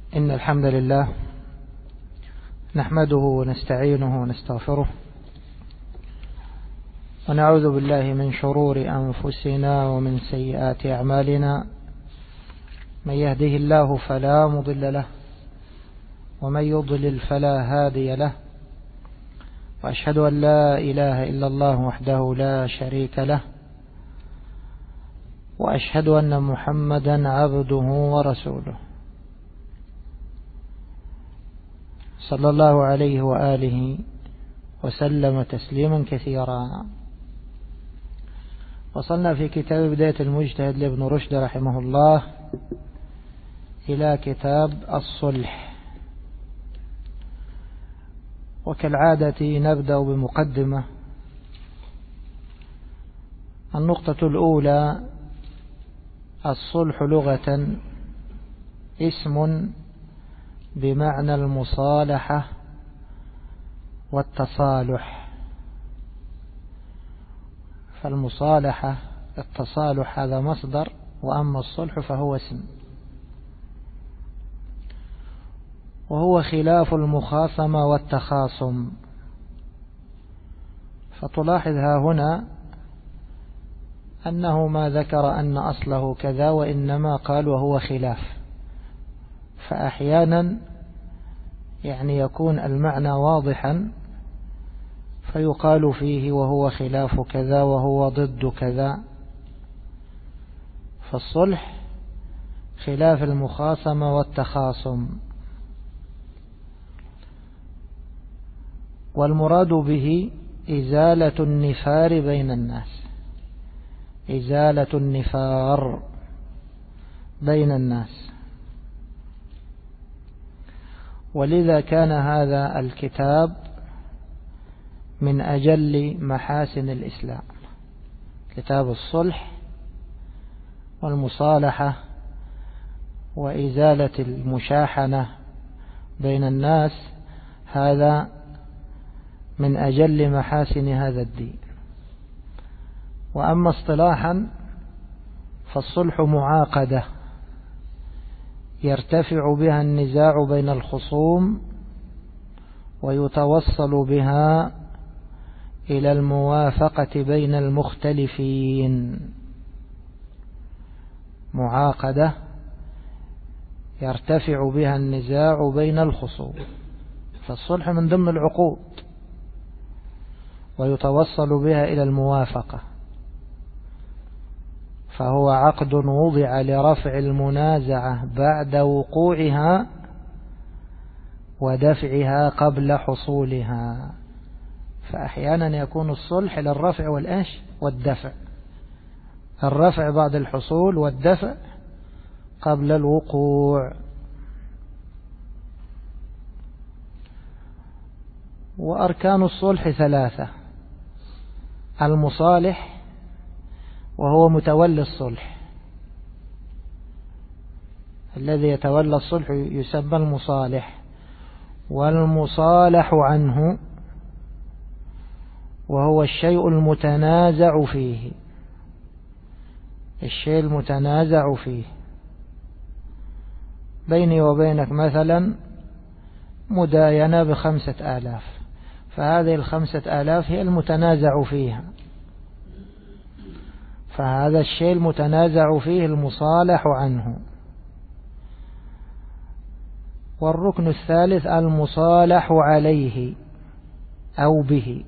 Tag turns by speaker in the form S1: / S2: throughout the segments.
S1: إن الحمد لله نحمده ونستعينه ونستغفره ونعوذ بالله من شرور أنفسنا ومن سيئات أعمالنا. من يهده الله فلا مضل له ومن يضلل فلا هادي له، وأشهد أن لا إله إلا الله وحده لا شريك له، وأشهد أن محمدا عبده ورسوله صلى الله عليه وآله وسلم تسليما كثيرا. وصلنا في كتاب بداية المجتهد لابن رشد رحمه الله إلى كتاب الصلح، وكالعادة نبدأ بمقدمة. النقطة الأولى: الصلح لغة اسم بمعنى المصالحة والتصالح. فالمصالحة التصالح هذا مصدر، وأما الصلح فهو اسم، وهو خلاف المخاصمة والتخاصم. فتلاحظ ها هنا أنه ما ذكر أن أصله كذا، وإنما قال وهو خلاف. فأحيانا يكون المعنى واضحا فيقال فيه وهو خلاف كذا وهو ضد كذا. فالصلح خلاف المخاصمة والتخاصم، والمراد به إزالة النفار بين الناس، إزالة النفار بين الناس. ولذا كان هذا الكتاب من أجل محاسن الإسلام، كتاب الصلح والمصالحة وإزالة المشاحنة بين الناس، هذا من أجل محاسن هذا الدين. وأما اصطلاحا فالصلح معاقدة يرتفع بها النزاع بين الخصوم ويتوصل بها إلى الموافقة بين المختلفين. معاقدة يرتفع بها النزاع بين الخصوم، فالصلح من ضمن العقود، ويتوصل بها إلى الموافقة. فهو عقد وضع لرفع المنازعة بعد وقوعها ودفعها قبل حصولها. فأحيانا يكون الصلح للرفع والدفع، الرفع بعد الحصول والدفع قبل الوقوع. وأركان الصلح 3: المصالح وهو متولي الصلح، الذي يتولى الصلح يسمى المصالح، والمصالح عنه وهو الشيء المتنازع فيه، الشيء المتنازع فيه. بيني وبينك مثلا مداينة ب5,000، فهذه 5,000 هي المتنازع فيها، فهذا الشيء المتنازع فيه المصالح عنه. والركن الثالث: المصالح عليه أو به،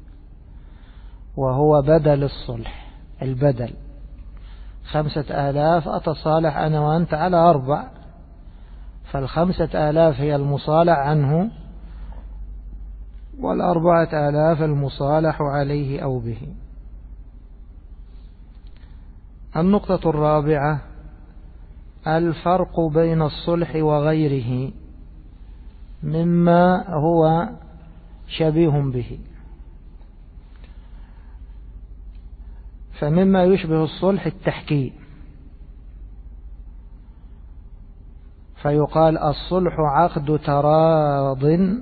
S1: وهو بدل الصلح، البدل. 5,000 أتصالح أنا وأنت على 4، فال5,000 هي المصالح عنه، وال4,000 المصالح عليه أو به. النقطة الرابعة: الفرق بين الصلح وغيره مما هو شبيه به. فمما يشبه الصلح التحكيم، فيقال الصلح عقد تراض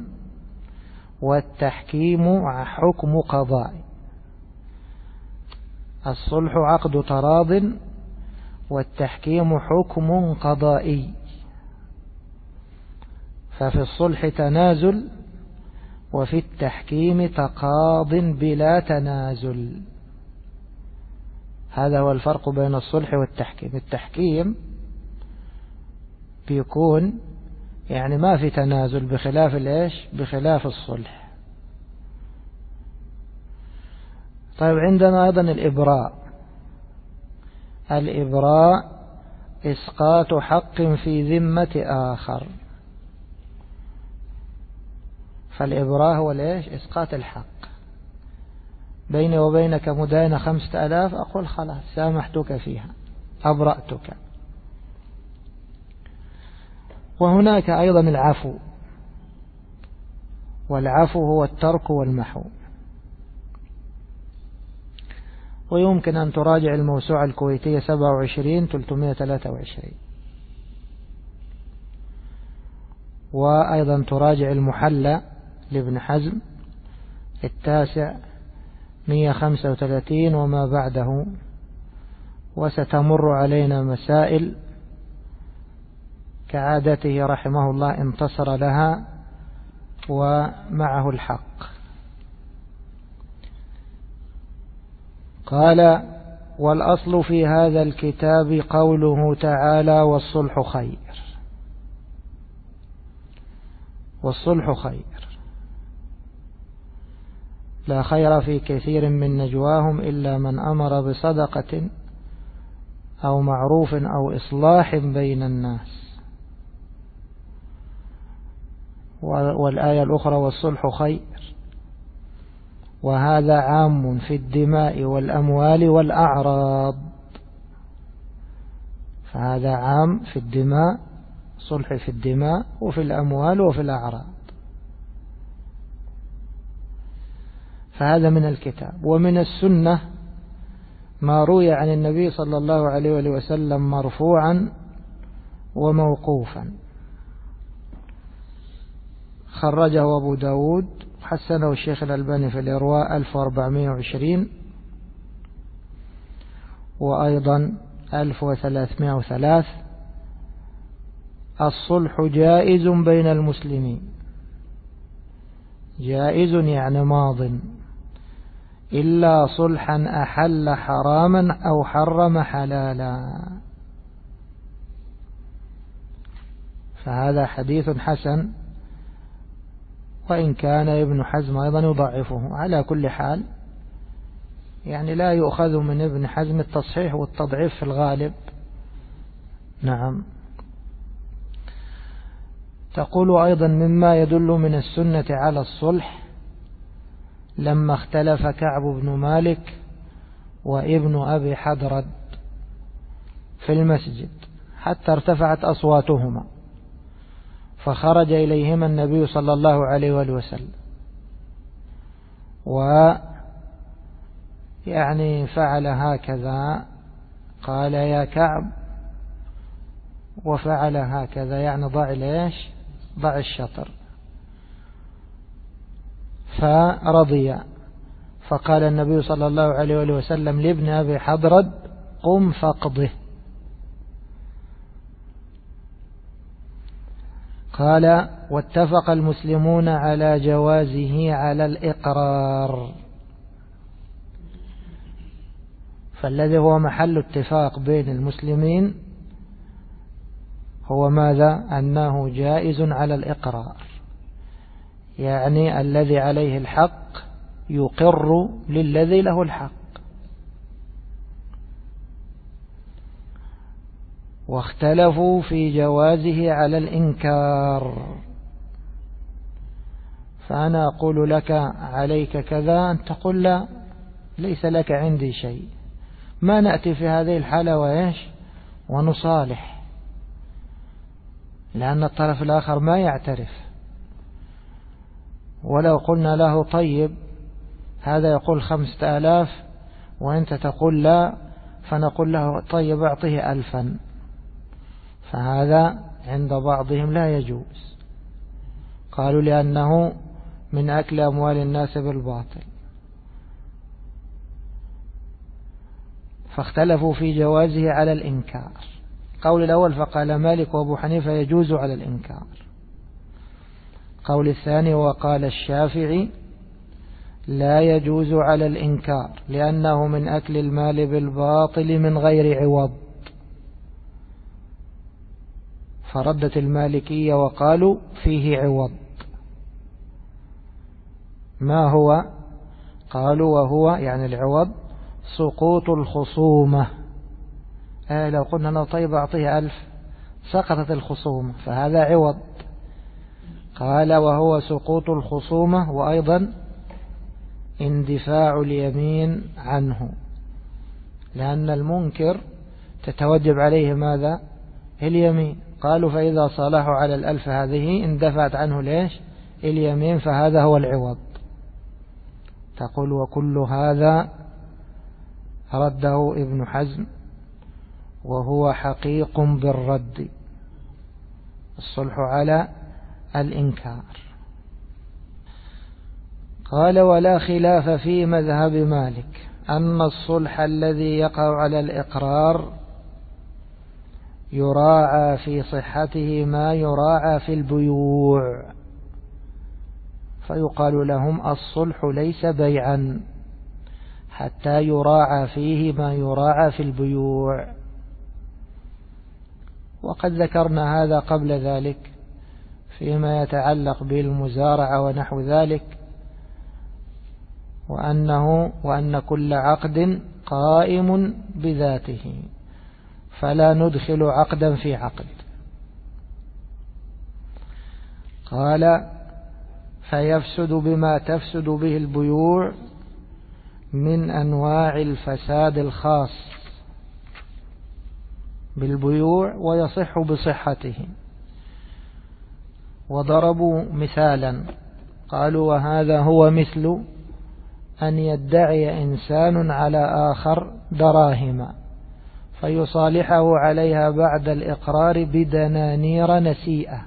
S1: والتحكيم حكم قضاء. الصلح عقد تراض والتحكيم حكم قضائي. ففي الصلح تنازل وفي التحكيم تقاض بلا تنازل. هذا هو الفرق بين الصلح والتحكيم. التحكيم بيكون يعني ما في تنازل بخلاف الإيش؟ بخلاف الصلح. طيب عندنا أيضا الإبراء إسقاط حق في ذمة آخر. فالإبراء هو الإيش؟ إسقاط الحق. بيني وبينك مداينة 5000، أقول خلاص سامحتك فيها، أبرأتك. وهناك أيضا العفو، والعفو هو الترك والمحو. ويمكن أن تراجع الموسوعة الكويتية 27-323، وأيضا تراجع المحلى لابن حزم 9 135 وما بعده. وستمر علينا مسائل كعادته رحمه الله انتصر لها ومعه الحق. قال: والأصل في هذا الكتاب قوله تعالى: والصلح خير. والصلح خير، لا خير في كثير من نجواهم إلا من أمر بصدقة أو معروف أو إصلاح بين الناس. والآية الأخرى: والصلح خير. وهذا عام في الدماء والأموال والأعراض. فهذا عام في الدماء، صلح في الدماء وفي الأموال وفي الأعراض. فهذا من الكتاب. ومن السنة ما روي عن النبي صلى الله عليه وسلم مرفوعا وموقوفا. خرجه أبو داود، حسنه الشيخ الألباني في الإرواء 1420، وأيضا 1303. الصلح جائز بين المسلمين، جائز يعني ماض، إلا صلحا أحل حراما أو حرم حلالا. فهذا حديث حسن، وإن كان ابن حزم أيضا يضعفه. على كل حال يعني لا يؤخذ من ابن حزم التصحيح والتضعيف في الغالب. نعم. تقول أيضا: مما يدل من السنة على الصلح لما اختلف كعب بن مالك وابن أبي حضرد في المسجد حتى ارتفعت أصواتهما، فخرج إليهما النبي صلى الله عليه وسلم، ويعني فعل هكذا، قال: يا كعب، وفعل هكذا، يعني ضع ليش؟ ضع الشطر. فرضي، فقال النبي صلى الله عليه وسلم لابن أبي حضرد: قم فاقضه. قال: واتفق المسلمون على جوازه على الإقرار. فالذي هو محل اتفاق بين المسلمين هو ماذا؟ أنه جائز على الإقرار، يعني الذي عليه الحق يقر للذي له الحق. واختلفوا في جوازه على الإنكار. فأنا أقول لك عليك كذا، أن تقول: لا، ليس لك عندي شيء. ما نأتي في هذه الحالة وإيش؟ ونصالح، لأن الطرف الآخر ما يعترف. ولو قلنا له: طيب، هذا يقول 5000 وأنت تقول لا، فنقول له: طيب، أعطيه 1000. فهذا عند بعضهم لا يجوز. قالوا: لأنه من أكل أموال الناس بالباطل. فاختلفوا في جوازه على الإنكار. قول الأول: فقال مالك وأبو حنيفة يجوز على الإنكار. القول الثاني وقال الشافعي لا يجوز على الإنكار لأنه من أكل المال بالباطل من غير عوض. فردت المالكية وقالوا فيه عوض. ما هو؟ قالوا وهو يعني العوض سقوط الخصومة. لو قلنا له طيب أعطيه 1000 سقطت الخصومة فهذا عوض. قال وهو سقوط الخصومة وأيضا اندفاع اليمين عنه، لأن المنكر تتوجب عليه ماذا؟ اليمين. قالوا فإذا صالحوا على 1000 هذه اندفعت عنه ليش؟ اليمين، فهذا هو العوض. تقول وكل هذا رده ابن حزم وهو حقيق بالرد، الصلح على الإنكار. قال ولا خلاف في مذهب مالك أن الصلح الذي يقع على الإقرار يراعى في صحته ما يراعى في البيوع، فيقال لهم الصلح ليس بيعا حتى يراعى فيه ما يراعى في البيوع. وقد ذكرنا هذا قبل ذلك فيما يتعلق بالمزارعة ونحو ذلك، وأن كل عقد قائم بذاته فلا ندخل عقدا في عقد. قال فيفسد بما تفسد به البيوع من أنواع الفساد الخاص بالبيوع ويصح بصحته. وضربوا مثالا قالوا وهذا هو مثل أن يدعي إنسان على آخر دراهم فيصالحه عليها بعد الإقرار بدنانير نسيئة.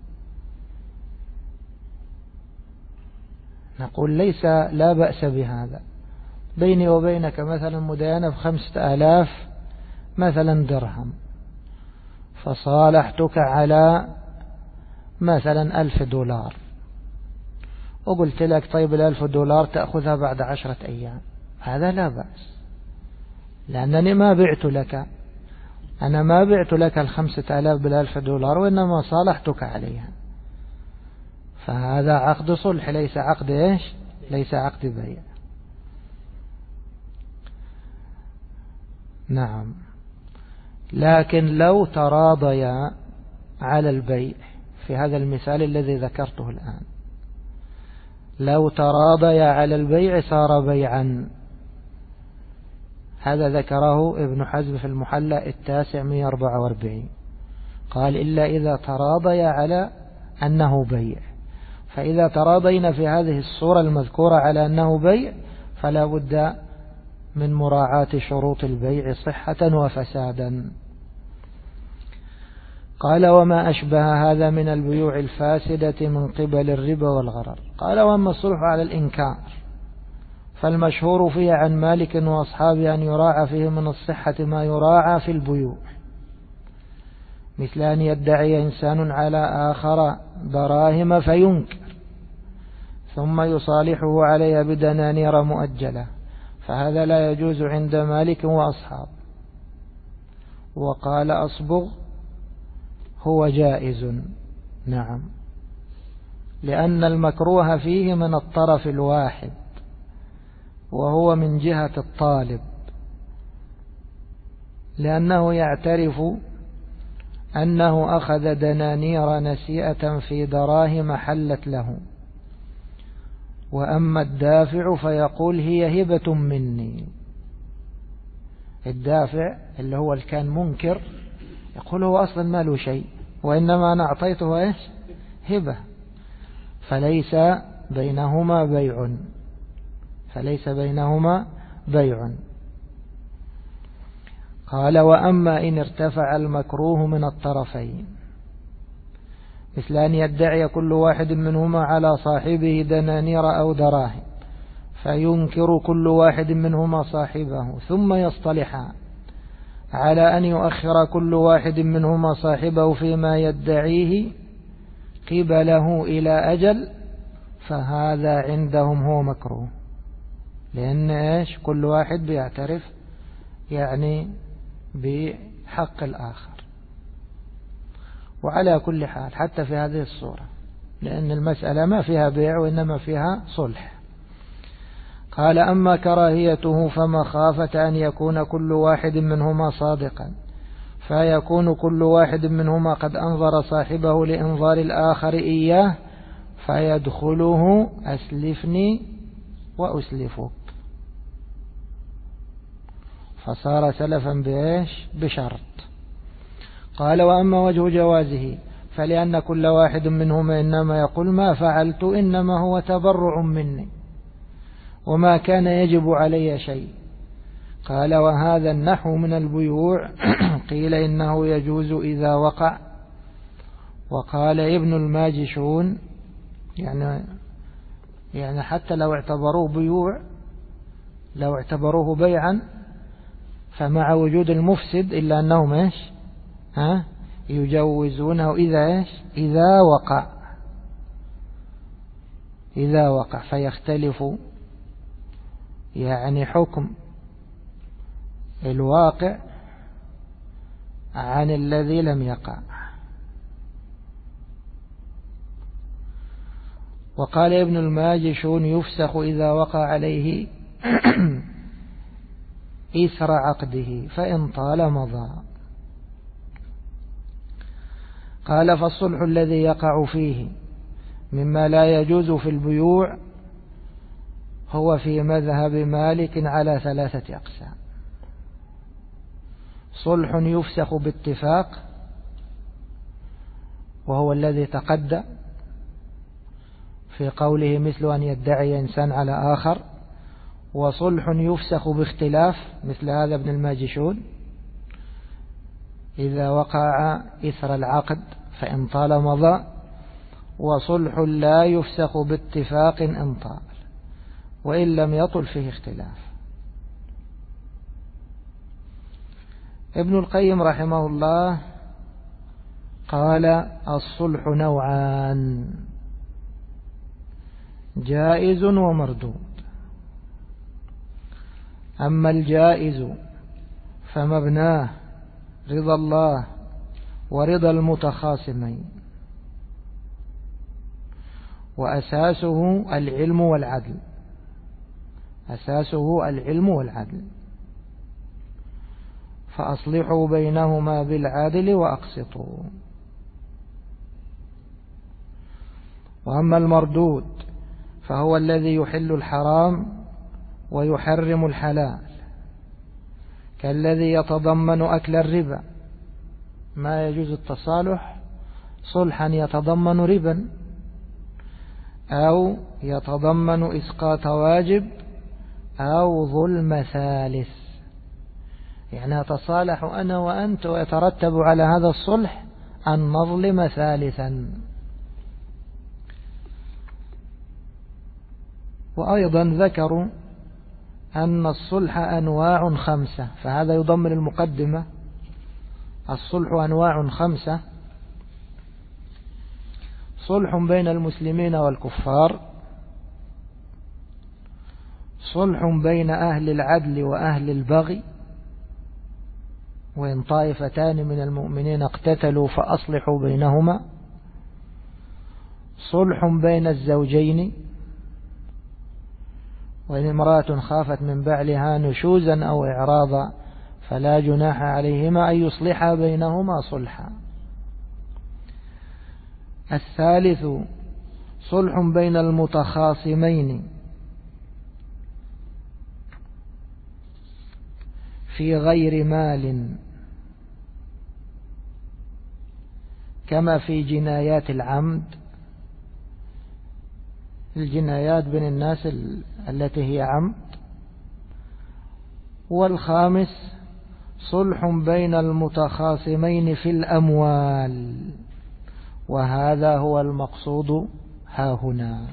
S1: نقول ليس لا بأس بهذا، بيني وبينك مثلا مدينة ب5000 مثلا درهم، فصالحتك على مثلا $1000 وقلت لك طيب $1000 تأخذها بعد 10 أيام، هذا لا بأس، لأنني ما بعت لك، أنا ما بعت لك 5000 $1000 وإنما صالحتك عليها، فهذا عقد صلح ليس عقد إيش؟ ليس عقد بيع. نعم. لكن لو تراضيا على البيع في هذا المثال الذي ذكرته الآن، لو تراضيا على البيع صار بيعا. هذا ذكره ابن حزم في المحلى 144 قال إلا إذا تراضيا على أنه بيع. فإذا تراضينا في هذه الصورة المذكورة على أنه بيع فلا بد من مراعاة شروط البيع صحة وفسادا. قال وما أشبه هذا من البيوع الفاسدة من قبل الربا والغرر. قال وأما الصلح على الإنكار فالمشهور فيه عن مالك وأصحابه أن يراعى فيه من الصحة ما يراعى في البيوع، مثل أن يدعي إنسان على آخر دراهم فينكر ثم يصالحه عليها بدنانير مؤجلة، فهذا لا يجوز عند مالك وأصحاب. وقال أصبغ هو جائز. نعم، لأن المكروه فيه من الطرف الواحد وهو من جهة الطالب، لأنه يعترف أنه أخذ دنانير نسيئة في دراهم حلت له، وأما الدافع فيقول هي هبة مني. الدافع اللي هو كان منكر يقول هو أصلا ما له شيء وإنما أنا أعطيته إيش؟ هبة، فليس بينهما بيع، فليس بينهما بيع. قال وأما إن ارتفع المكروه من الطرفين، مثل أن يدعي كل واحد منهما على صاحبه دنانير أو دراهم فينكر كل واحد منهما صاحبه ثم يصطلحان على أن يؤخر كل واحد منهما صاحبه فيما يدعيه قبله إلى أجل فهذا عندهم هو مكروه، لأن إيش كل واحد بيعترف يعني بحق الآخر. وعلى كل حال حتى في هذه الصورة، لأن المسألة ما فيها بيع وإنما فيها صلح. قال أما كراهيته فمخافة أن يكون كل واحد منهما صادقا فيكون كل واحد منهما قد أنظر صاحبه لإنظار الآخر إياه فيدخله أسلفني وأسلفك، فصار سلفا بإيش بشرط. قال وأما وجه جوازه فلأن كل واحد منهما إنما يقول ما فعلت إنما هو تبرع مني وما كان يجب علي شيء. قال وهذا النحو من البيوع قيل إنه يجوز إذا وقع. وقال ابن الماجشون يعني حتى لو اعتبروه بيوع، لو اعتبروه بيعا فمع وجود المفسد إلا أنهم إيش يجوزونه إذا إيش إذا وقع فيختلف يعني حكم الواقع عن الذي لم يقع. وقال ابن الماجشون يفسخ إذا وقع عليه إثر عقده فإن طال مضى. قال فالصلح الذي يقع فيه مما لا يجوز في البيوع هو في مذهب مالك على 3 أقسام. صلح يفسخ باتفاق وهو الذي تقدم في قوله مثل أن يدعي إنسان على آخر، وصلح يفسخ باختلاف مثل هذا ابن الماجشون إذا وقع إثر العقد فإن طال مضى، وصلح لا يفسخ باتفاق إن طال وإن لم يطل فيه اختلاف. ابن القيم رحمه الله قال الصلح نوعان جائز ومردود. أما الجائز فمبناه رضا الله ورضا المتخاصمين وأساسه العلم والعدل، أساسه العلم والعدل، فأصلحوا بينهما بالعدل وأقسطوا. وأما المردود فهو الذي يحل الحرام ويحرم الحلال، كالذي يتضمن أكل الربا، ما يجوز التصالح صلحا يتضمن ربا أو يتضمن إسقاط واجب أو ظلم ثالث، يعني أتصالح أنا وأنت ويترتب على هذا الصلح أن نظلم ثالثا. وأيضا ذكروا أن الصلح أنواع 5، فهذا يضمن المقدمة. الصلح أنواع 5: صلح بين المسلمين والكفار، صلح بين أهل العدل وأهل البغي، وإن طائفتان من المؤمنين اقتتلوا فأصلحوا بينهما، صلح بين الزوجين، وإن امرأة خافت من بعلها نشوزا أو إعراضا فلا جناح عليهما أن يصلحا بينهما صلحا. الثالث صلح بين المتخاصمين في غير مال كما في جنايات العمد، الجنايات بين الناس التي هي عمد. والخامس صلح بين المتخاصمين في الأموال، وهذا هو المقصود ها هنا.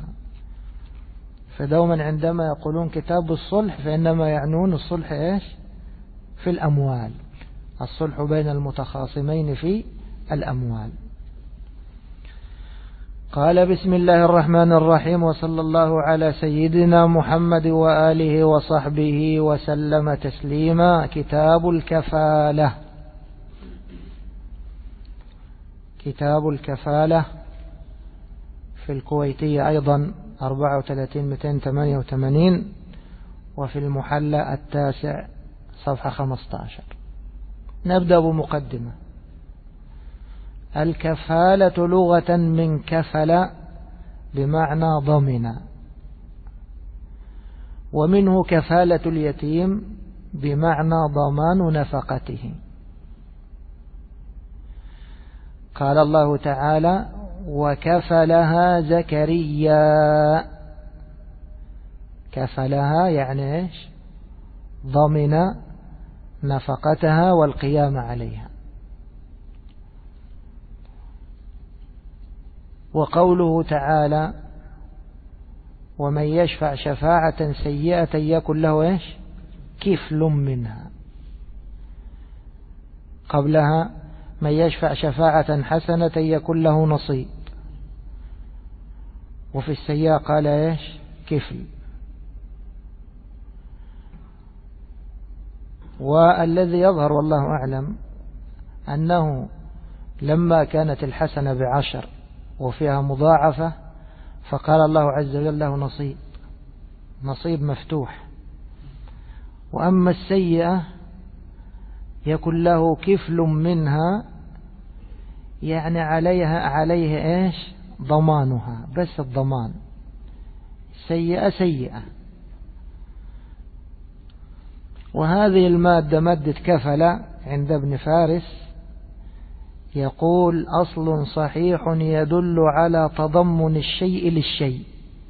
S1: فدوما عندما يقولون كتاب الصلح فإنما يعنون الصلح إيش؟ في الأموال، الصلح بين المتخاصمين في الأموال. قال: بسم الله الرحمن الرحيم، وصلى الله على سيدنا محمد وآله وصحبه وسلم تسليما. كتاب الكفالة. كتاب الكفالة في الكويتية أيضا 34-288، وفي المحلى 9 صفحة 15. نبدأ بمقدمة. الكفالة لغة من كفل بمعنى ضمن، ومنه كفالة اليتيم بمعنى ضمان نفقته. قال الله تعالى: وكفلها زكريا. كفلها يعني إيش؟ ضمن نفقتها والقيام عليها. وقوله تعالى: ومن يشفع شفاعة سيئة يكن له إيش؟ كفل منها. قبلها: من يشفع شفاعة حسنة يكن له نصيب. وفي السيئة قال إيش؟ كفل. والذي يظهر والله أعلم أنه لما كانت الحسنة ب10 وفيها مضاعفة، فقال الله عز وجل له نصيب مفتوح. وأما السيئة يكون له كفل منها، يعني عليه إيش؟ ضمانها، بس الضمان. سيئة. وهذه المادة مادة كفل عند ابن فارس يقول: أصل صحيح يدل على تضمن الشيء للشيء.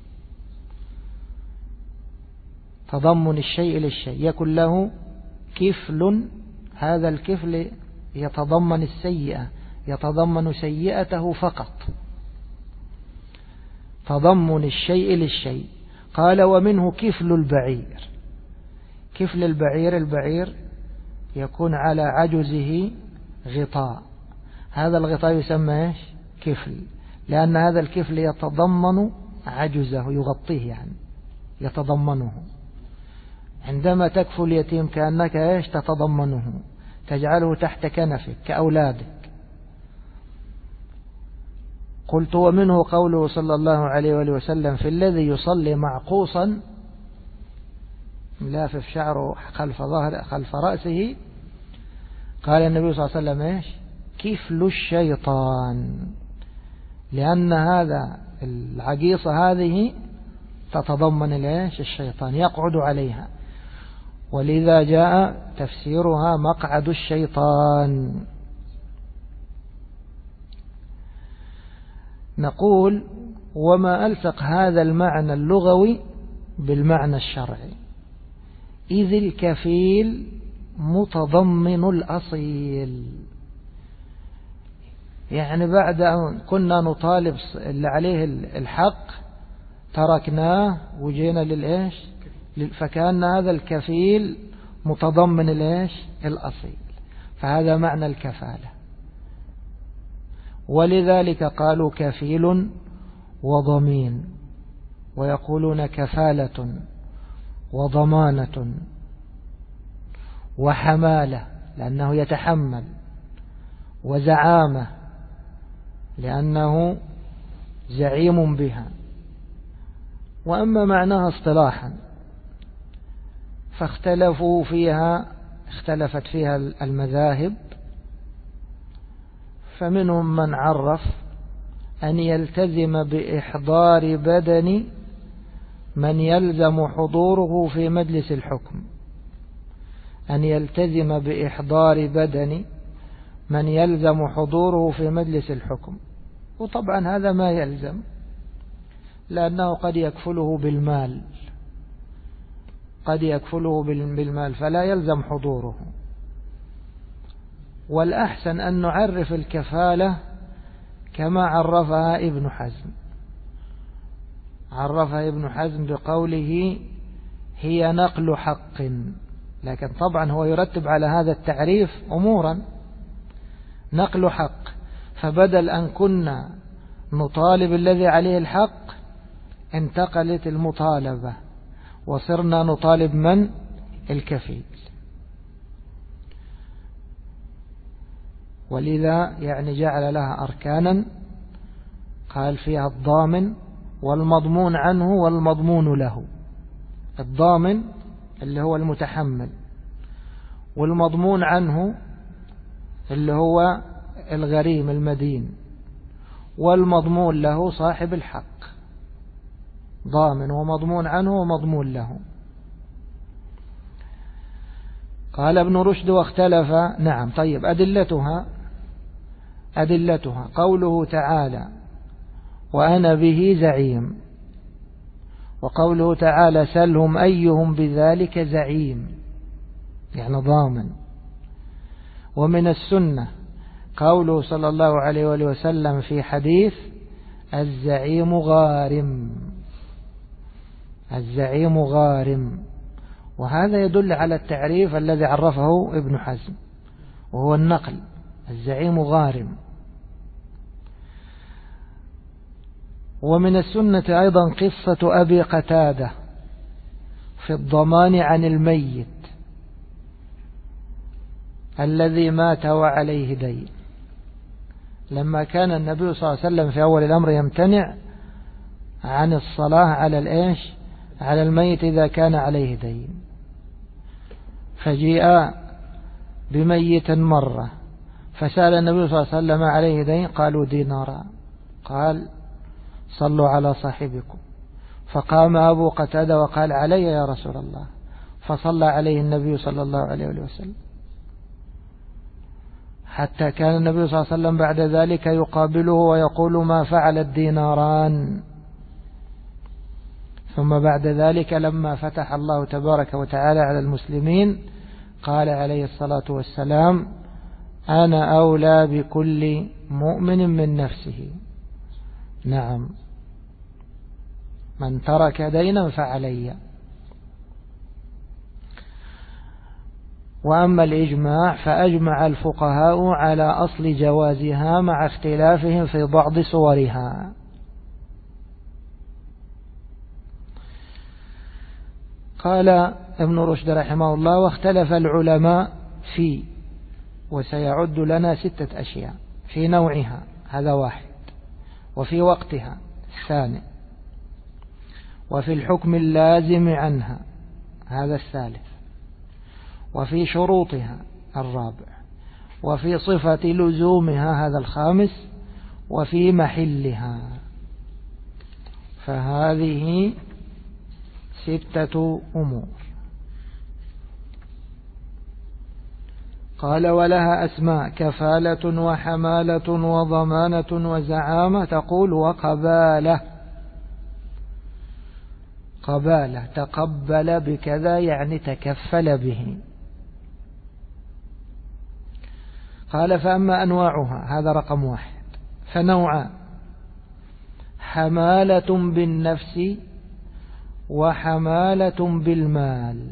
S1: تضمن الشيء للشيء، يكون له كفل. هذا الكفل يتضمن السيئة، يتضمن سيئته فقط. تضمن الشيء للشيء. قال: ومنه كفل البعير. كفل البعير يكون على عجزه غطاء. هذا الغطاء يسمى إيش؟ كفل، لأن هذا الكفل يتضمن عجزه، يغطيه، يعني يتضمنه. عندما تكفل اليتيم كأنك إيش؟ تتضمنه، تجعله تحت كنفك كأولادك. قلت: ومنه قوله صلى الله عليه وآله وسلم في الذي يصلي معقوصا لافف شعره خلف رأسه. قال النبي صلى الله عليه وسلم إيش؟ كفل الشيطان، لأن هذا العقيصة هذه تتضمن الإيش؟ الشيطان، يقعد عليها، ولذا جاء تفسيرها مقعد الشيطان. نقول: وما ألصق هذا المعنى اللغوي بالمعنى الشرعي، إذ الكفيل متضمن الأصيل. يعني بعد أن كنا نطالب اللي عليه الحق تركناه وجينا للإيش؟ فكان هذا الكفيل متضمن الإيش؟ الأصيل. فهذا معنى الكفالة. ولذلك قالوا كفيل وضمين، ويقولون كفالة وضمانة وحمالة لأنه يتحمل، وزعامة لأنه زعيم بها. وأما معناها اصطلاحا فاختلفت فيها المذاهب. فمنهم من عرف أن يلتزم بإحضار بدن من يلزم حضوره في مجلس الحكم. أن يلتزم بإحضار بدن من يلزم حضوره في مجلس الحكم. وطبعا هذا ما يلزم، لأنه قد يكفله بالمال فلا يلزم حضوره. والأحسن أن نعرف الكفالة كما عرفها ابن حزم. عرفها ابن حزم بقوله: هي نقل حق. لكن طبعا هو يرتب على هذا التعريف أمورا. نقل حق، فبدل أن كنا نطالب الذي عليه الحق، انتقلت المطالبة وصرنا نطالب من؟ الكفيل. ولذا يعني جعل لها أركانا، قال فيها الضامن والمضمون عنه والمضمون له. الضامن اللي هو المتحمل، والمضمون عنه اللي هو الغريم المدين، والمضمون له صاحب الحق. ضامن ومضمون عنه ومضمون له. قال ابن رشد واختلف. نعم. طيب أدلتها قوله تعالى وأنا به زعيم، وقوله تعالى سلهم أيهم بذلك زعيم، يعني ضامن. ومن السنة قوله صلى الله عليه وآله وسلم في حديث الزعيم غارم، الزعيم غارم. وهذا يدل على التعريف الذي عرفه ابن حزم، وهو النقل. الزعيم غارم. ومن السنة أيضا قصة أبي قتادة في الضمان عن الميت الذي مات وعليه دين، لما كان النبي صلى الله عليه وسلم في أول الأمر يمتنع عن الصلاة على الميت إذا كان عليه دين، فجيء بميت مرة فسأل النبي صلى الله عليه وسلم عليه دين، قالوا دينارا، قال صلوا على صاحبكم. فقام أبو قتادة وقال علي يا رسول الله، فصلى عليه النبي صلى الله عليه وسلم، حتى كان النبي صلى الله عليه وسلم بعد ذلك يقابله ويقول ما فعل الديناران. ثم بعد ذلك لما فتح الله تبارك وتعالى على المسلمين قال عليه الصلاة والسلام أنا أولى بكل مؤمن من نفسه. نعم، من ترك دينا فعلي. وأما الإجماع فأجمع الفقهاء على أصل جوازها مع اختلافهم في بعض صورها. قال ابن رشد رحمه الله واختلف العلماء في، وسيعد لنا 6 أشياء، في نوعها هذا واحد، وفي وقتها الثاني، وفي الحكم اللازم عنها هذا الثالث، وفي شروطها الرابع، وفي صفة لزومها هذا الخامس، وفي محلها. فهذه 6 أمور. قال ولها أسماء كفالة وحمالة وضمانة وزعامة. تقول وقبالة، قبالة تقبل بكذا يعني تكفل به. قال فأما أنواعها هذا رقم 1، فنوعان: حمالة بالنفس وحمالة بالمال.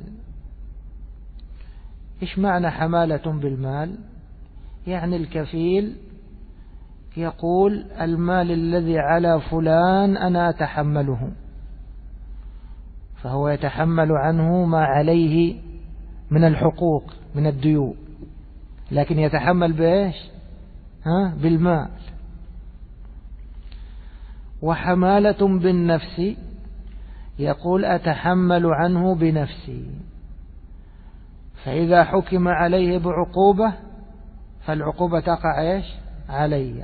S1: إيش معنى حمالة بالمال؟ يعني الكفيل يقول المال الذي على فلان أنا أتحمله، فهو يتحمل عنه ما عليه من الحقوق من الديون، لكن يتحمل بإيش؟ بالمال. وحمالة بالنفس يقول أتحمل عنه بنفسي، فإذا حكم عليه بعقوبة فالعقوبة تقع إيش؟ علي.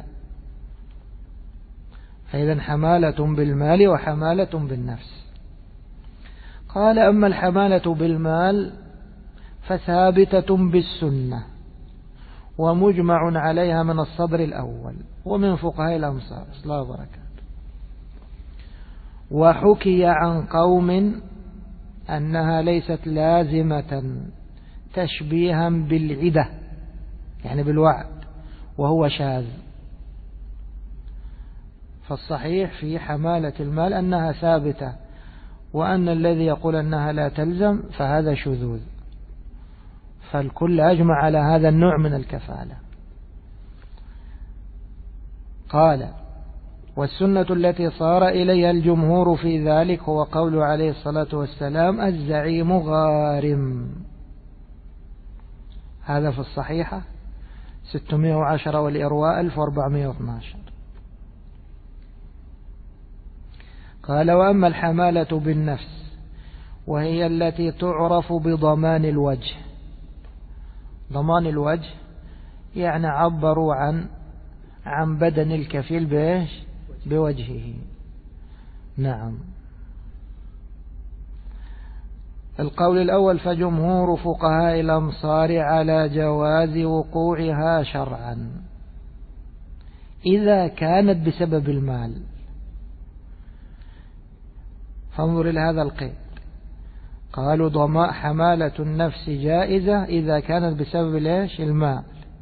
S1: فإذا حمالة بالمال وحمالة بالنفس. قال أما الحمالة بالمال فثابتة بالسنة ومجمع عليها من الصدر الأول ومن فقهاء الأمصار الله وبركاته. وحكي عن قوم أنها ليست لازمة تشبيها بالعدة يعني بالوعد، وهو شاذ. فالصحيح في حمالة المال أنها ثابتة، وأن الذي يقول أنها لا تلزم فهذا شذوذ. فالكل أجمع على هذا النوع من الكفالة. قال والسنة التي صار إليها الجمهور في ذلك هو قول عليه الصلاة والسلام الزعيم غارم. هذا في الصحيحة 610 والإرواء 1412. قال وأما الحمالة بالنفس وهي التي تعرف بضمان الوجه. ضمان الوجه يعني عبروا عن بدن الكفيل بوجهه. نعم. القول الأول فجمهور فقهاء الأمصار على جواز وقوعها شرعا إذا كانت بسبب المال. فانظر إلى هذا القيد، قالوا حمالة النفس جائزة إذا كانت بسبب المال،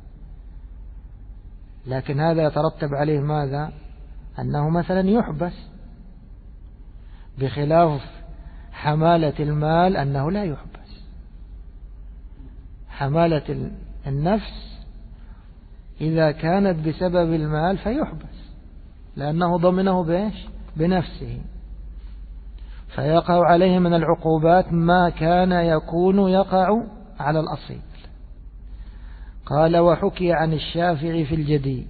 S1: لكن هذا يترتب عليه ماذا؟ أنه مثلا يحبس، بخلاف حمالة المال أنه لا يحبس. حمالة النفس إذا كانت بسبب المال فيحبس لأنه ضمنه بنفسه، فيقع عليه من العقوبات ما كان يكون يقع على الأصيل. قال وحكي عن الشافعي في الجديد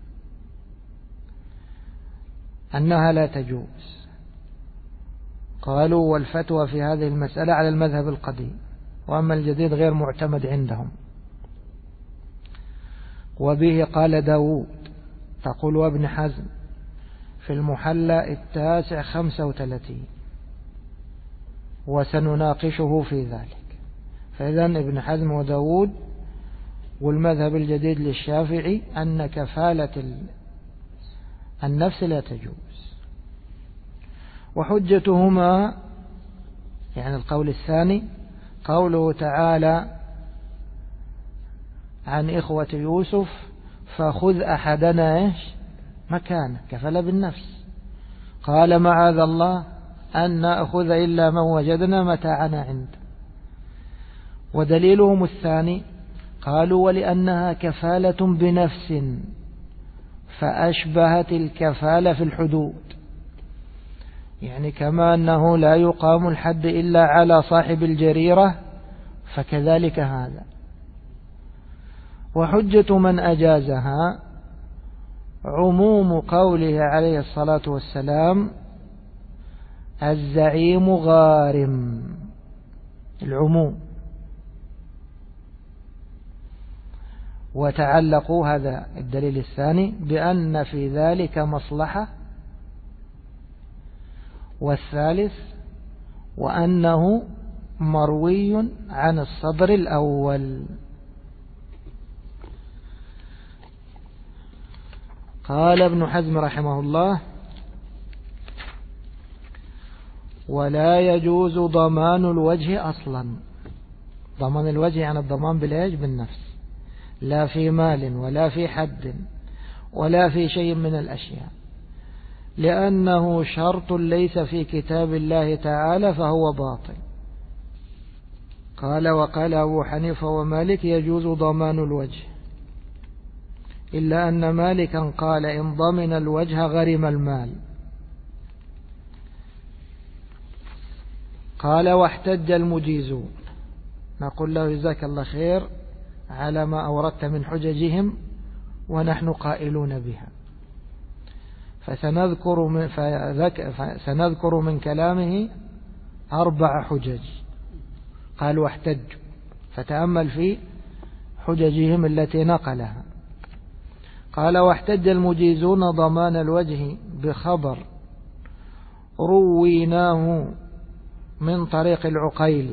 S1: أنها لا تجوز. قالوا والفتوى في هذه المسألة على المذهب القديم، وأما الجديد غير معتمد عندهم. وبه قال داود، تقول وابن حزم في المحلى 35 وسنناقشه في ذلك. فإذن ابن حزم وداود والمذهب الجديد للشافعي أن كفالة النفس لا تجوز. وحجتهما يعني القول الثاني قوله تعالى عن إخوة يوسف فخذ أحدنا مكانه، كفل بالنفس. قال معاذ الله أن نأخذ إلا من وجدنا متاعنا عنده. ودليلهم الثاني قالوا ولأنها كفالة بنفس فأشبهت الكفالة في الحدود، يعني كما أنه لا يقام الحد إلا على صاحب الجريرة فكذلك هذا. وحجة من أجازها عموم قوله عليه الصلاة والسلام الزعيم غارم، العموم. وتعلقوا هذا الدليل الثاني بأن في ذلك مصلحة، والثالث وأنه مروي عن الصدر الأول. قال ابن حزم رحمه الله ولا يجوز ضمان الوجه أصلا. ضمان الوجه يعني الضمان بالنفس، لا في مال ولا في حد ولا في شيء من الأشياء، لأنه شرط ليس في كتاب الله تعالى فهو باطل. قال وقال أبو حنيفة ومالك يجوز ضمان الوجه، إلا أن مالكا قال إن ضمن الوجه غرم المال. قال واحتج المجيزون، نقول له جزاك الله خير على ما أوردت من حججهم ونحن قائلون بها، فسنذكر من كلامه 4 حجج. قال واحتج، فتأمل في حججهم التي نقلها. قال واحتج المجيزون ضمان الوجه بخبر رويناه من طريق العقيل،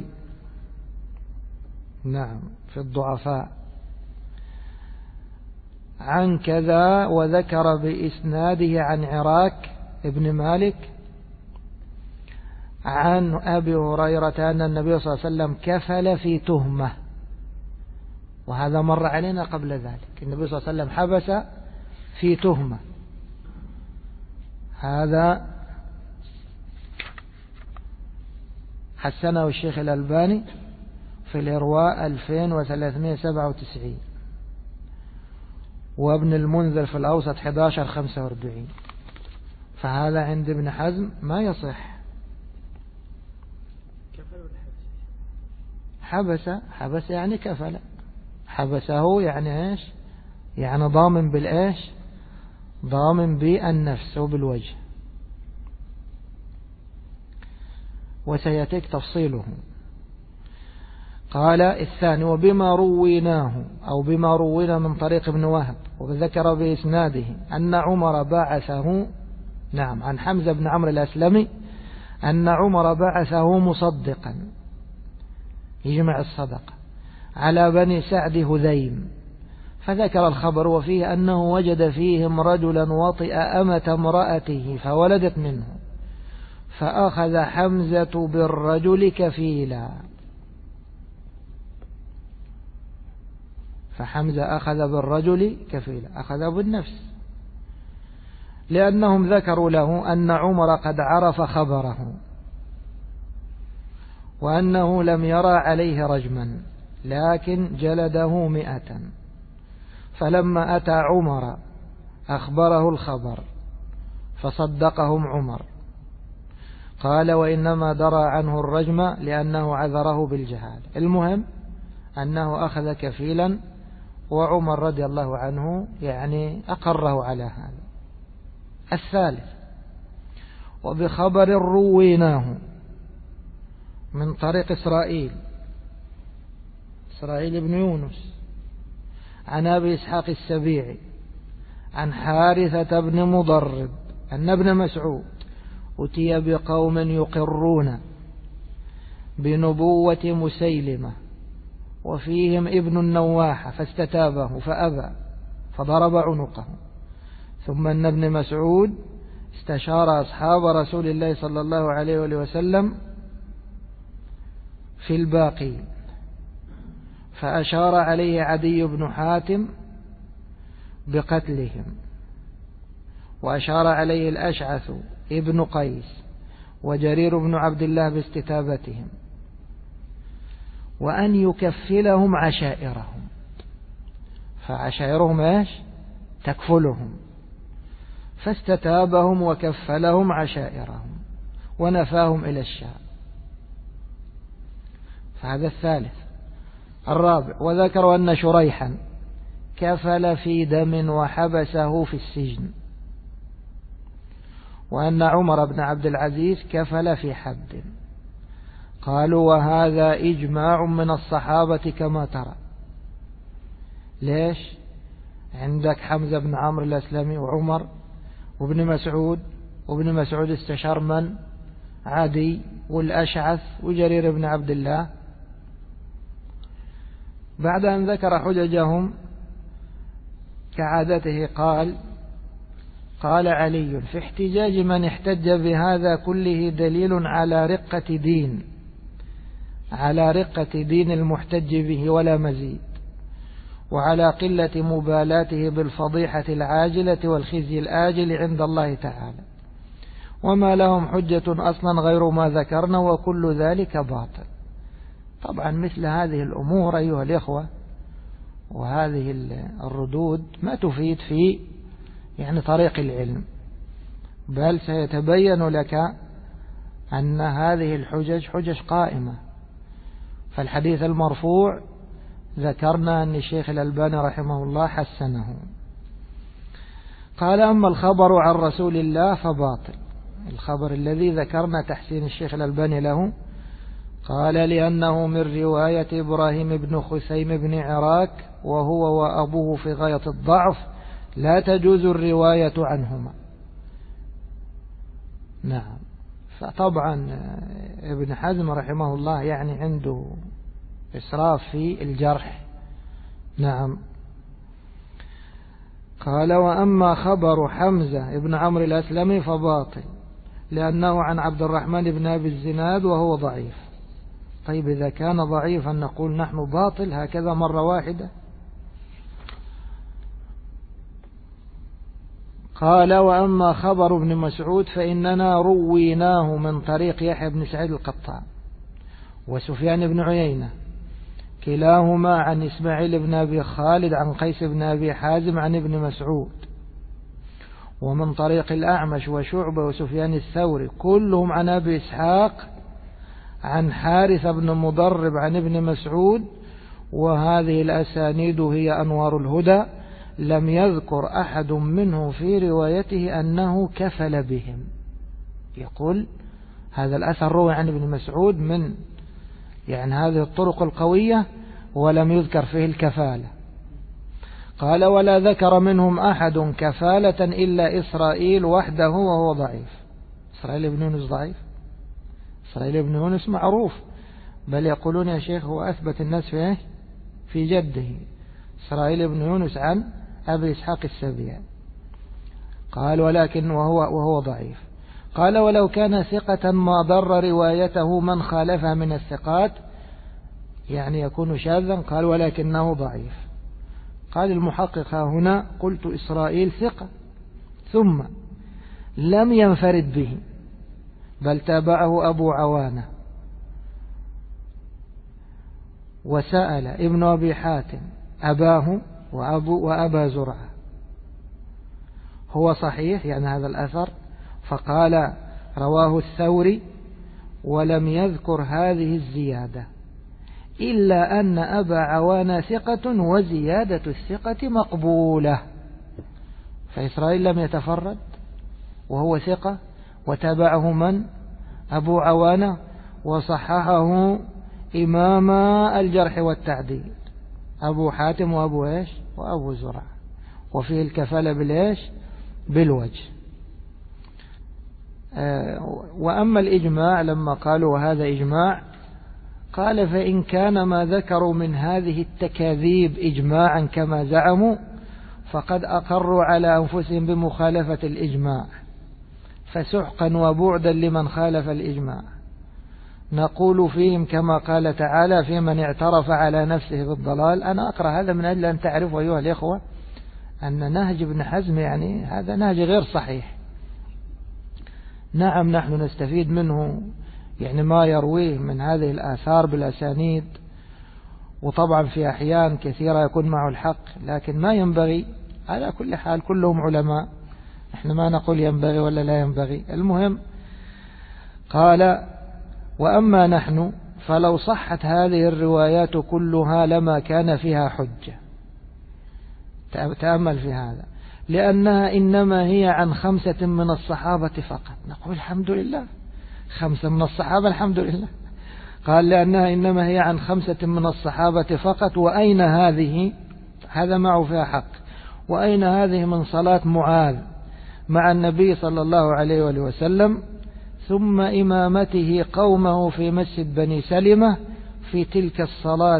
S1: نعم في الضعفاء، عن كذا، وذكر بإسناده عن عراك ابن مالك عن أبي هريرة أن النبي صلى الله عليه وسلم كفل في تهمة. وهذا مر علينا قبل ذلك، النبي صلى الله عليه وسلم حبس في تهمة. هذا حسنه الشيخ الألباني في الإرواء 2397، وابن المنذر في الأوسط 1145. فهذا عند ابن حزم ما يصح. حبس يعني كفل، حبسه يعني ايش؟ يعني ضامن بالايش؟ ضامن بالنفس وبالوجه، وسيأتيك تفصيله. قال الثاني وبما رويناه أو بما روينا من طريق ابن وهب وذكر بإسناده أن عمر بعثه، نعم، عن حمزة بن عمرو الأسلمي أن عمر بعثه مصدقا يجمع الصدقة على بني سعد هذيم، فذكر الخبر وفيه أنه وجد فيهم رجلا وطئ أمة امرأته فولدت منه، فأخذ حمزة بالرجل كفيلا. فحمزة أخذ بالرجل كفيلا، أخذ بالنفس، لأنهم ذكروا له أن عمر قد عرف خبره وأنه لم يرى عليه رجما لكن جلده 100. فلما أتى عمر أخبره الخبر فصدقهم عمر، قال وإنما درى عنه الرجم لأنه عذره بالجهال. المهم أنه أخذ كفيلا، وعمر رضي الله عنه يعني أقره على هذا. الثالث وبخبر رويناه من طريق إسرائيل بن يونس عن أبي إسحاق السبيعي عن حارثة بن مضرب أن ابن مسعود أتي بقوم يقرون بنبوة مسيلمة وفيهم ابن النواح فاستتابه فأبى فضرب عنقه، ثم أن ابن مسعود استشار أصحاب رسول الله صلى الله عليه وسلم في الباقي، فأشار عليه عدي بن حاتم بقتلهم، وأشار عليه الأشعث ابن قيس وجرير بن عبد الله باستتابتهم، وأن يكفلهم عشائرهم، فعشائرهم ايش؟ تكفلهم، فاستتابهم وكفلهم عشائرهم ونفاهم إلى الشام. فهذا الثالث. الرابع وذكروا أن شريحا كفل في دم وحبسه في السجن، وأن عمر بن عبد العزيز كفل في حد. قالوا وهذا إجماع من الصحابة كما ترى. ليش؟ عندك حمزة بن عمرو الأسلمي وعمر وابن مسعود، وابن مسعود استشار من؟ عدي والأشعث وجرير بن عبد الله. بعد أن ذكر حججهم كعادته قال علي في احتجاج من احتج بهذا كله دليل على رقة دين المحتج به ولا مزيد، وعلى قلة مبالاته بالفضيحة العاجلة والخزي الآجل عند الله تعالى، وما لهم حجة أصلا غير ما ذكرنا، وكل ذلك باطل. طبعا مثل هذه الأمور أيها الإخوة وهذه الردود ما تفيد في يعني طريق العلم، بل سيتبين لك أن هذه الحجج حجج قائمة. فالحديث المرفوع ذكرنا أن الشيخ الألباني رحمه الله حسنه. قال أما الخبر عن رسول الله فباطل، الخبر الذي ذكرنا تحسين الشيخ الألباني له، قال لأنه من رواية إبراهيم بن خثيم بن عراك وهو وأبوه في غاية الضعف، لا تجوز الرواية عنهما. نعم. فطبعا ابن حزم رحمه الله يعني عنده إسراف في الجرح. نعم. قال وأما خبر حمزة ابن عمرو الأسلمي فباطل، لأنه عن عبد الرحمن بن أبي الزناد وهو ضعيف. طيب إذا كان ضعيفا نقول نحن باطل هكذا مرة واحدة؟ قال وأما خبر ابن مسعود فإننا رويناه من طريق يحيى بن سعيد القطان وسفيان بن عيينة كلاهما عن إسماعيل بن أبي خالد عن قيس بن أبي حازم عن ابن مسعود، ومن طريق الأعمش وشعبة وسفيان الثوري كلهم عن أبي إسحاق عن حارث بن مضرب عن ابن مسعود، وهذه الأسانيد هي أنوار الهدى. لم يذكر أحد منه في روايته أنه كفل بهم. يقول هذا الأثر روى عن ابن مسعود من يعني هذه الطرق القوية ولم يذكر فيه الكفالة. قال ولا ذكر منهم أحد كفالة إلا إسرائيل وحده وهو ضعيف. إسرائيل بن يونس ضعيف؟ إسرائيل بن يونس معروف، بل يقولون يا شيخ هو أثبت الناس في جده. إسرائيل بن يونس عن أبي إسحاق السبيعي. قال ولكن وهو ضعيف. قال ولو كان ثقة ما ضر روايته من خالفها من الثقات، يعني يكون شاذا. قال ولكنه ضعيف. قال المحقق هنا قلت إسرائيل ثقة ثم لم ينفرد به، بل تابعه أبو عوانة وسأل ابن أبي حاتم أباه وأبا زرعة. هو صحيح يعني هذا الأثر. فقال رواه الثوري ولم يذكر هذه الزيادة إلا أن أبا عوانة ثقة وزيادة الثقة مقبولة. فإسرائيل لم يتفرد وهو ثقة، وتابعه من؟ أبو عوانة، وصححه إمام الجرح والتعديل أبو حاتم وأبو زرع، وفيه الكفالة بالوجه. وأما الإجماع لما قالوا وهذا إجماع، قال فإن كان ما ذكروا من هذه التكاذيب إجماعا كما زعموا فقد أقروا على أنفسهم بمخالفة الإجماع، فسحقا وبعدا لمن خالف الإجماع. نقول فيهم كما قال تعالى في من اعترف على نفسه بالضلال. أنا أقرأ هذا من أجل أن تعرفوا أيها الإخوة أن نهج ابن حزم يعني هذا نهج غير صحيح. نعم نحن نستفيد منه يعني ما يرويه من هذه الآثار بالأسانيد، وطبعا في أحيان كثيرة يكون معه الحق، لكن ما ينبغي على كل حال كلهم علماء، احنا ما نقول ينبغي ولا لا ينبغي. المهم قال وأما نحن فلو صحت هذه الروايات كلها لما كان فيها حجة. تأمل في هذا، لأنها إنما هي عن 5 من الصحابة فقط. نقول الحمد لله، 5 من الصحابة الحمد لله. قال لأنها إنما هي عن 5 من الصحابة فقط. وأين هذه؟ هذا معه فيها حق. وأين هذه من صلاة معاذ مع النبي صلى الله عليه وآله وسلم، ثم إمامته قومه في مسجد بني سلمة في تلك الصلاة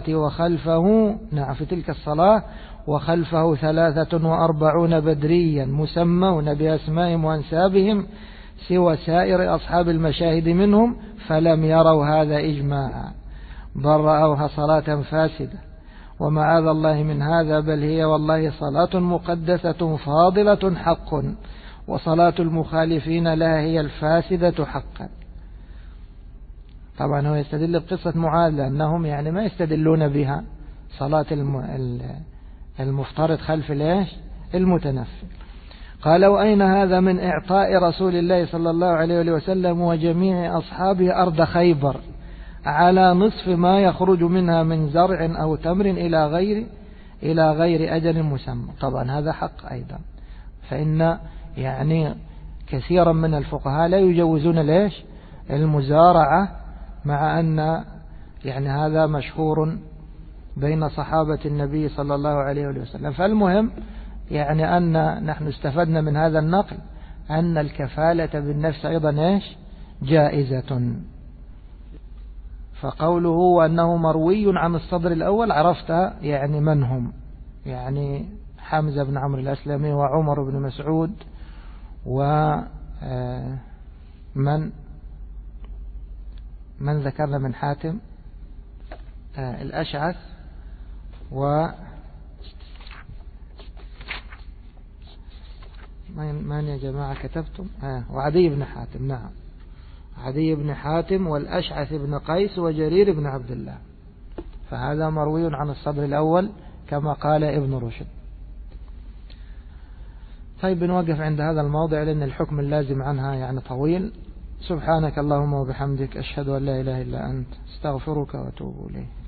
S1: وخلفه 43 بدريا مسمون بأسمائهم وأنسابهم سوى سائر أصحاب المشاهد منهم، فلم يروا هذا إجماعا، بل رأوها صلاة فاسدة، ومعاذ الله من هذا، بل هي والله صلاة مقدسة فاضلة حق، وصلاة المخالفين لها هي الفاسدة حقا. طبعا هو يستدل بقصة معاذ لأنهم يعني ما يستدلون بها صلاة المفترض خلف المتنفل. قال وأين هذا من إعطاء رسول الله صلى الله عليه وسلم وجميع أصحابه أرض خيبر على نصف ما يخرج منها من زرع أو تمر إلى غير أجل مسمى. طبعا هذا حق أيضا، فإن يعني كثيرا من الفقهاء لا يجوزون المزارعة، مع أن يعني هذا مشهور بين صحابة النبي صلى الله عليه وسلم. فالمهم يعني أن نحن استفدنا من هذا النقل أن الكفالة بالنفس أيضا جائزة. فقوله أنه مروي عن الصدر الأول عرفت يعني من هم، يعني حمزة بن عمرو الأسلمي وعمر بن مسعود من ذكرنا من حاتم، الأشعث من يا جماعة كتبتم وعدي بن حاتم. نعم عدي بن حاتم والأشعث بن قيس وجرير بن عبد الله، فهذا مروي عن الصدر الأول كما قال ابن رشد. طيب بنوقف عند هذا الموضع لأن الحكم اللازم عنها يعني طويل. سبحانك اللهم وبحمدك، أشهد أن لا إله إلا أنت، استغفرك وأتوب إليك.